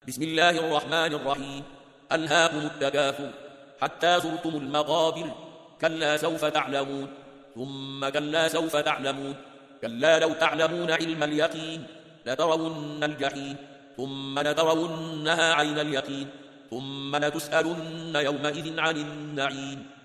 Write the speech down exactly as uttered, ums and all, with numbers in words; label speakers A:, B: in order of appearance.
A: بسم الله الرحمن الرحيم. ألهاكم التكاثر حتى زرتم المقابر. كلا سوف تعلمون ثم كلا سوف تعلمون كلا لو تعلمون علم اليقين لترون الجحيم ثم لترونها عين اليقين ثم لتسألن يومئذ عن النعيم.